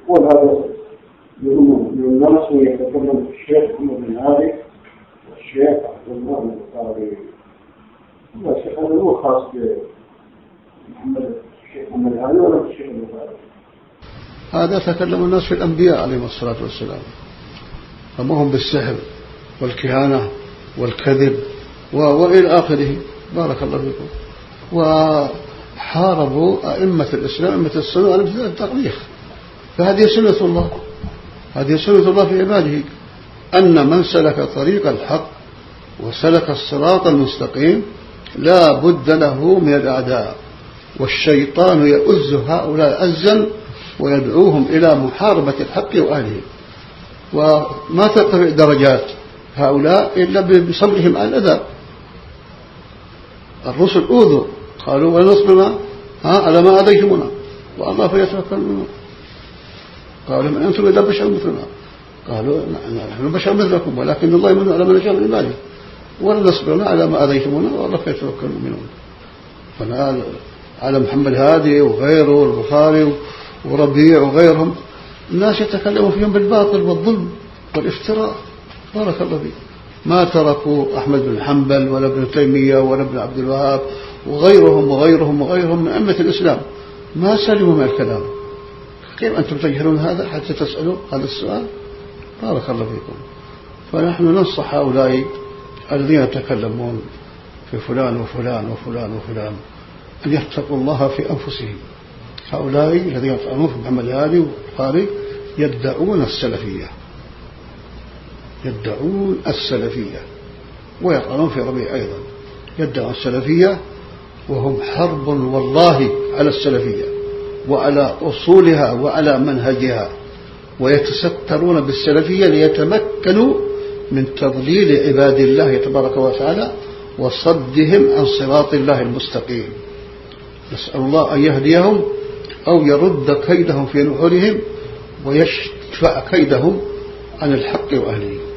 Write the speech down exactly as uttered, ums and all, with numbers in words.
وهذا من الناس يتكلم الشيخ محمد بن هادي والشيخ عبد الله بن القاري. لا شيخ هذا مو خاص بمحمد الشيخ محمد هادي ولا الشيخ بن القاري. هذا تكلم الناس في الأنبياء عليهم الصلاة والسلام، فما هم بالسحر والكهانة والكذب وإلى آخره. بارك الله فيكم. وحاربوا أئمة الإسلام أئمة السنة على ابتداء التاريخ. فهذه سنة الله، هذه سنة الله في عباده، أن من سلك طريق الحق وسلك الصراط المستقيم لا بد له من الأعداء، والشيطان يؤز هؤلاء أزا ويدعوهم إلى محاربة الحق وأهله. وما ترتفع درجات هؤلاء إلا بصبرهم على الأذى. الرسل أوذوا قالوا ونصبنا على ما أذيتمنا والله فيتوكلون. قالوا من أنتم إلا بشر مثلنا، قالوا نحن بشر مثلكم ولكن الله يمن على من يشاء من عباده ولنصبرنا على ما أذيتمنا والله فيتوكلون منهم. فنال على محمد هادي وغيره والبخاري وربيع وغيرهم الناس يتكلموا فيهم بالباطل والظلم والافتراء. بارك الله فيك. ما تركوا أحمد بن حنبل ولا ابن تيمية ولا ابن عبد الوهاب وغيرهم وغيرهم وغيرهم من أئمة الإسلام، ما سلموا من الكلام. كيف أنتم تجهلون هذا حتى تسألوا هذا السؤال؟ بارك الله فيكم. فنحن ننصح هؤلاء الذين يتكلمون في فلان وفلان وفلان وفلان أن يتقوا الله في أنفسهم. هؤلاء الذين يطعنون في محمد هادي والبخاري يدعون السلفية، يدعون السلفية ويطعنون في ربيع أيضا يدعون السلفية، وهم حرب والله على السلفية وعلى أصولها وعلى منهجها، ويتسترون بالسلفية ليتمكنوا من تضليل عباد الله تبارك وتعالى وصدهم عن صراط الله المستقيم. نسأل الله أن يهديهم أو يرد كيدهم في نحورهم ويشفع كيدهم عن الحق وأهله.